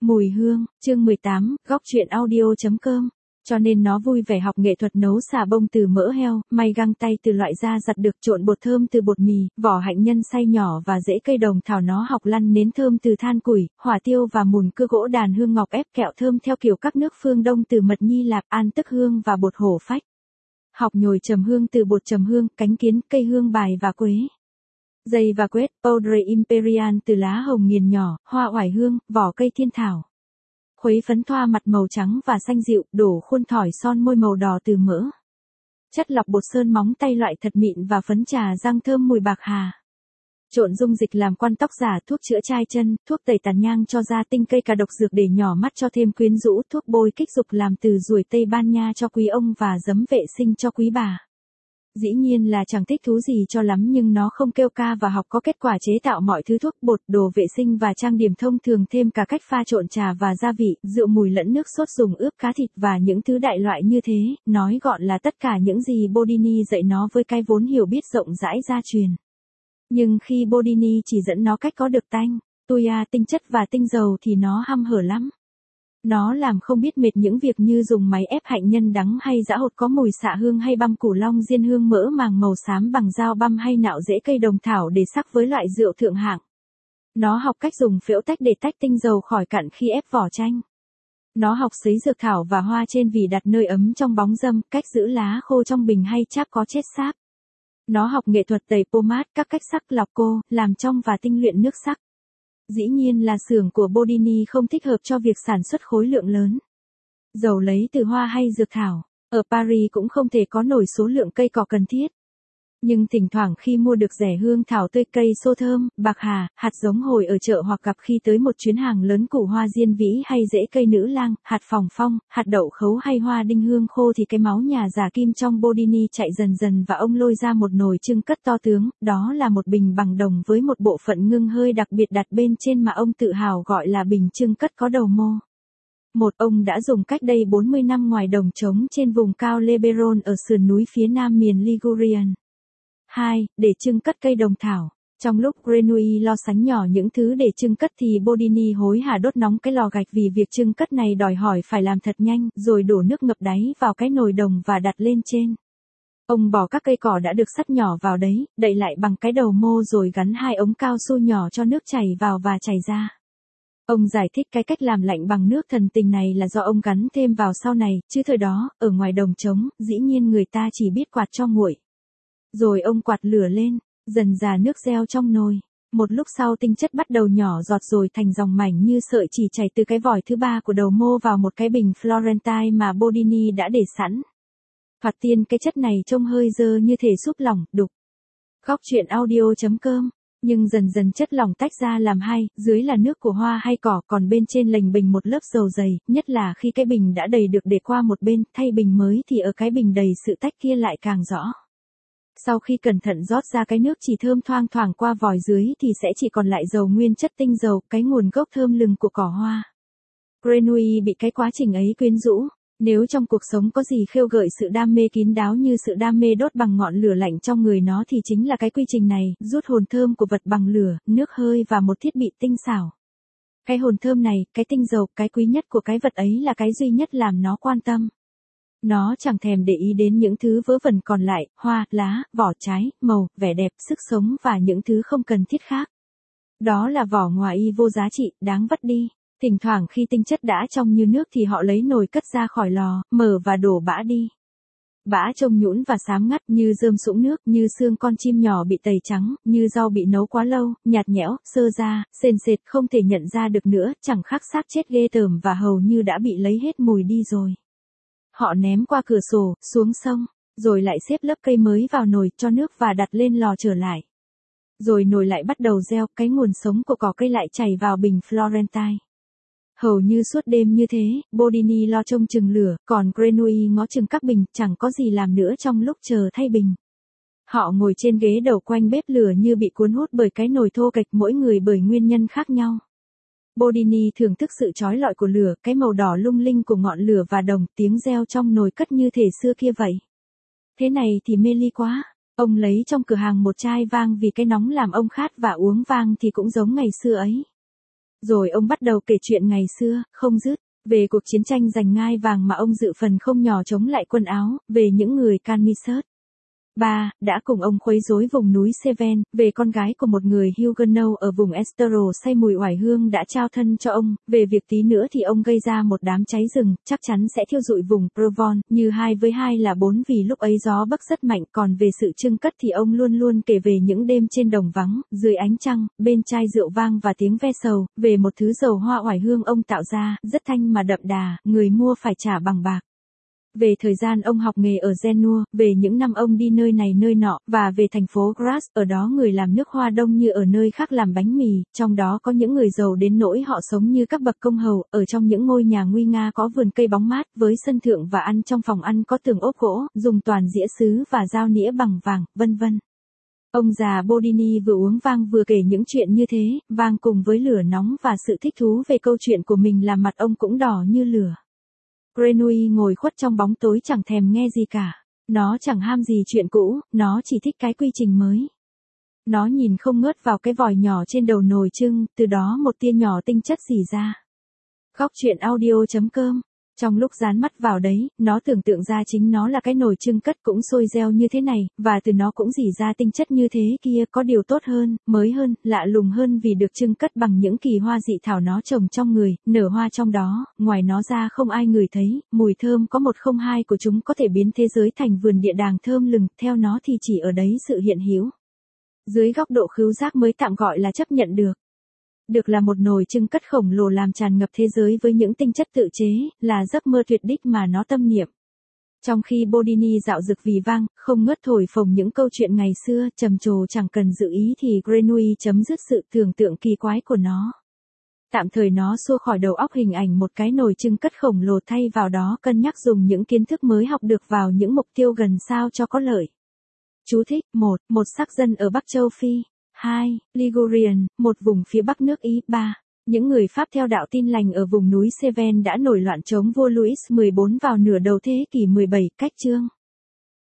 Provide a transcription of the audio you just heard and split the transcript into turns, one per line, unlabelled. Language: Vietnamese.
Mùi hương, chương 18, góc truyện audio.com. Cho nên nó vui vẻ học nghệ thuật nấu xà bông từ mỡ heo, may găng tay từ loại da giặt được, trộn bột thơm từ bột mì, vỏ hạnh nhân xay nhỏ và rễ cây đồng thảo. Nó học lăn nến thơm từ than củi, hỏa tiêu và mùn cưa gỗ, đàn hương ngọc ép kẹo thơm theo kiểu các nước phương Đông từ mật nhi lạp, an tức hương và bột hổ phách. Học nhồi trầm hương từ bột trầm hương, cánh kiến, cây hương bài và quế. Dây và quét, Poudre Imperial từ lá hồng nghiền nhỏ, hoa oải hương, vỏ cây thiên thảo. Khuấy phấn thoa mặt màu trắng và xanh dịu, đổ khuôn thỏi son môi màu đỏ từ mỡ. Chất lọc bột sơn móng tay loại thật mịn và phấn trà răng thơm mùi bạc hà. Trộn dung dịch làm quan tóc giả, thuốc chữa chai chân, thuốc tẩy tàn nhang cho da, tinh cây cà độc dược để nhỏ mắt cho thêm quyến rũ, thuốc bôi kích dục làm từ ruồi Tây Ban Nha cho quý ông và giấm vệ sinh cho quý bà. Dĩ nhiên là chẳng thích thú gì cho lắm, nhưng nó không kêu ca và học có kết quả chế tạo mọi thứ thuốc, bột, đồ vệ sinh và trang điểm thông thường, thêm cả cách pha trộn trà và gia vị, rượu mùi lẫn nước sốt dùng ướp cá thịt và những thứ đại loại như thế. Nói gọn là tất cả những gì Bodini dạy nó với cái vốn hiểu biết rộng rãi gia truyền. Nhưng khi Bodini chỉ dẫn nó cách có được tanh, tuya, tinh chất và tinh dầu thì nó hăm hở lắm. Nó làm không biết mệt những việc như dùng máy ép hạnh nhân đắng hay giã hột có mùi xạ hương hay băm củ long diên hương mỡ màng màu xám bằng dao băm hay nạo rễ cây đồng thảo để sắc với loại rượu thượng hạng. Nó học cách dùng phễu tách để tách tinh dầu khỏi cặn khi ép vỏ chanh. Nó học sấy dược thảo và hoa trên vì đặt nơi ấm trong bóng râm, cách giữ lá khô trong bình hay cháp có chết sáp. Nó học nghệ thuật tẩy pomade, các cách sắc lọc cô, làm trong và tinh luyện nước sắc. Dĩ nhiên là xưởng của Bodini không thích hợp cho việc sản xuất khối lượng lớn dầu lấy từ hoa hay dược thảo. Ở Paris cũng không thể có nổi số lượng cây cỏ cần thiết. Nhưng thỉnh thoảng khi mua được rẻ hương thảo tươi, cây xô thơm, bạc hà, hạt giống hồi ở chợ, hoặc gặp khi tới một chuyến hàng lớn củ hoa diên vĩ hay rễ cây nữ lang, hạt phòng phong, hạt đậu khấu hay hoa đinh hương khô thì cái máu nhà giả kim trong Bodini chạy dần dần và ông lôi ra một nồi chưng cất to tướng, đó là một bình bằng đồng với một bộ phận ngưng hơi đặc biệt đặt bên trên mà ông tự hào gọi là bình chưng cất có đầu mô. Một, ông đã dùng cách đây 40 năm ngoài đồng trống trên vùng cao Leberon ở sườn núi phía nam miền Ligurian. 2. Để chưng cất cây đồng thảo. Trong lúc Grenouille lo sánh nhỏ những thứ để chưng cất thì Bodini hối hả đốt nóng cái lò gạch, vì việc chưng cất này đòi hỏi phải làm thật nhanh, rồi đổ nước ngập đáy vào cái nồi đồng và đặt lên trên. Ông bỏ các cây cỏ đã được sắt nhỏ vào đấy, đậy lại bằng cái đầu mô rồi gắn 2 ống cao su nhỏ cho nước chảy vào và chảy ra. Ông giải thích cái cách làm lạnh bằng nước thần tình này là do ông gắn thêm vào sau này, chứ thời đó, ở ngoài đồng trống, dĩ nhiên người ta chỉ biết quạt cho nguội. Rồi ông quạt lửa lên, dần già nước reo trong nồi. Một lúc sau tinh chất bắt đầu nhỏ giọt rồi thành dòng mảnh như sợi chỉ chảy từ cái vòi thứ 3 của đầu mô vào một cái bình Florentine mà Bodini đã để sẵn. Thoạt tiên cái chất này trông hơi dơ như thể súp lỏng, đục. Góc truyện audio.com. Nhưng dần dần chất lỏng tách ra làm hai, dưới là nước của hoa hay cỏ, còn bên trên lềnh bình một lớp dầu dày, nhất là khi cái bình đã đầy được để qua một bên, thay bình mới thì ở cái bình đầy sự tách kia lại càng rõ. Sau khi cẩn thận rót ra cái nước chỉ thơm thoang thoảng qua vòi dưới thì sẽ chỉ còn lại dầu nguyên chất tinh dầu, cái nguồn gốc thơm lừng của cỏ hoa. Grenouille bị cái quá trình ấy quyến rũ. Nếu trong cuộc sống có gì khêu gợi sự đam mê kín đáo như sự đam mê đốt bằng ngọn lửa lạnh trong người nó thì chính là cái quy trình này, rút hồn thơm của vật bằng lửa, nước hơi và một thiết bị tinh xảo. Cái hồn thơm này, cái tinh dầu, cái quý nhất của cái vật ấy là cái duy nhất làm nó quan tâm. Nó chẳng thèm để ý đến những thứ vớ vẩn còn lại, hoa, lá, vỏ trái, màu, vẻ đẹp, sức sống và những thứ không cần thiết khác. Đó là vỏ ngoài vô giá trị, đáng vứt đi. Thỉnh thoảng khi tinh chất đã trong như nước thì họ lấy nồi cất ra khỏi lò, mở và đổ bã đi. Bã trông nhũn và xám ngắt như rơm sũng nước, như xương con chim nhỏ bị tẩy trắng, như rau bị nấu quá lâu, nhạt nhẽo, sơ ra, sền sệt không thể nhận ra được nữa, chẳng khác xác chết ghê tởm và hầu như đã bị lấy hết mùi đi rồi. Họ ném qua cửa sổ, xuống sông, rồi lại xếp lớp cây mới vào nồi, cho nước và đặt lên lò trở lại. Rồi nồi lại bắt đầu reo, cái nguồn sống của cỏ cây lại chảy vào bình Florentine. Hầu như suốt đêm như thế, Bodini lo trông chừng lửa, còn Grenouille ngó chừng các bình, chẳng có gì làm nữa trong lúc chờ thay bình. Họ ngồi trên ghế đầu quanh bếp lửa như bị cuốn hút bởi cái nồi thô kệch, mỗi người bởi nguyên nhân khác nhau. Bodini thưởng thức sự chói lọi của lửa, cái màu đỏ lung linh của ngọn lửa và đồng, tiếng reo trong nồi cất như thể xưa kia vậy. Thế này thì mê ly quá. Ông lấy trong cửa hàng một chai vang vì cái nóng làm ông khát và uống vang thì cũng giống ngày xưa ấy. Rồi ông bắt đầu kể chuyện ngày xưa, không dứt, về cuộc chiến tranh giành ngai vàng mà ông dự phần không nhỏ chống lại quân Áo, về những người Camisard. 3. Đã cùng ông quấy rối vùng núi Seven, về con gái của một người Huguenot ở vùng Estero say mùi oải hương đã trao thân cho ông, về việc tí nữa thì ông gây ra một đám cháy rừng, chắc chắn sẽ thiêu rụi vùng Provence, như 2 với 2 là 4 vì lúc ấy gió bấc rất mạnh, còn về sự trưng cất thì ông luôn luôn kể về những đêm trên đồng vắng, dưới ánh trăng, bên chai rượu vang và tiếng ve sầu, về một thứ dầu hoa oải hương ông tạo ra, rất thanh mà đậm đà, người mua phải trả bằng bạc. Về thời gian ông học nghề ở Genua, về những năm ông đi nơi này nơi nọ, và về thành phố Grasse, ở đó người làm nước hoa đông như ở nơi khác làm bánh mì, trong đó có những người giàu đến nỗi họ sống như các bậc công hầu, ở trong những ngôi nhà nguy nga có vườn cây bóng mát, với sân thượng và ăn trong phòng ăn có tường ốp gỗ, dùng toàn dĩa sứ và dao nĩa bằng vàng, vân vân. Ông già Bodini vừa uống vang vừa kể những chuyện như thế, vang cùng với lửa nóng và sự thích thú về câu chuyện của mình làm mặt ông cũng đỏ như lửa. Grenouille ngồi khuất trong bóng tối chẳng thèm nghe gì cả. Nó chẳng ham gì chuyện cũ, nó chỉ thích cái quy trình mới. Nó nhìn không ngớt vào cái vòi nhỏ trên đầu nồi trưng, từ đó một tia nhỏ tinh chất rỉ ra. Góc chuyện audio.com. Trong lúc dán mắt vào đấy, nó tưởng tượng ra chính nó là cái nồi trưng cất cũng sôi reo như thế này, và từ nó cũng rỉ ra tinh chất như thế kia, có điều tốt hơn, mới hơn, lạ lùng hơn vì được trưng cất bằng những kỳ hoa dị thảo nó trồng trong người, nở hoa trong đó, ngoài nó ra không ai ngửi thấy, mùi thơm có 102 của chúng có thể biến thế giới thành vườn địa đàng thơm lừng, theo nó thì chỉ ở đấy sự hiện hữu. Dưới góc độ khứu giác mới tạm gọi là chấp nhận được. Được là một nồi trưng cất khổng lồ làm tràn ngập thế giới với những tinh chất tự chế, là giấc mơ tuyệt đích mà nó tâm niệm. Trong khi Bodini dạo dực vì vang, không ngớt thổi phồng những câu chuyện ngày xưa, trầm trồ chẳng cần dự ý thì Grenouille chấm dứt sự tưởng tượng kỳ quái của nó. Tạm thời nó xua khỏi đầu óc hình ảnh một cái nồi trưng cất khổng lồ, thay vào đó cân nhắc dùng những kiến thức mới học được vào những mục tiêu gần sao cho có lợi. Chú thích: 1. Một sắc dân ở Bắc Châu Phi. 2. Ligurian, một vùng phía bắc nước Ý. 3. Những người Pháp theo đạo Tin lành ở vùng núi Cevennes đã nổi loạn chống vua Louis XIV vào nửa đầu thế kỷ 17, cách chương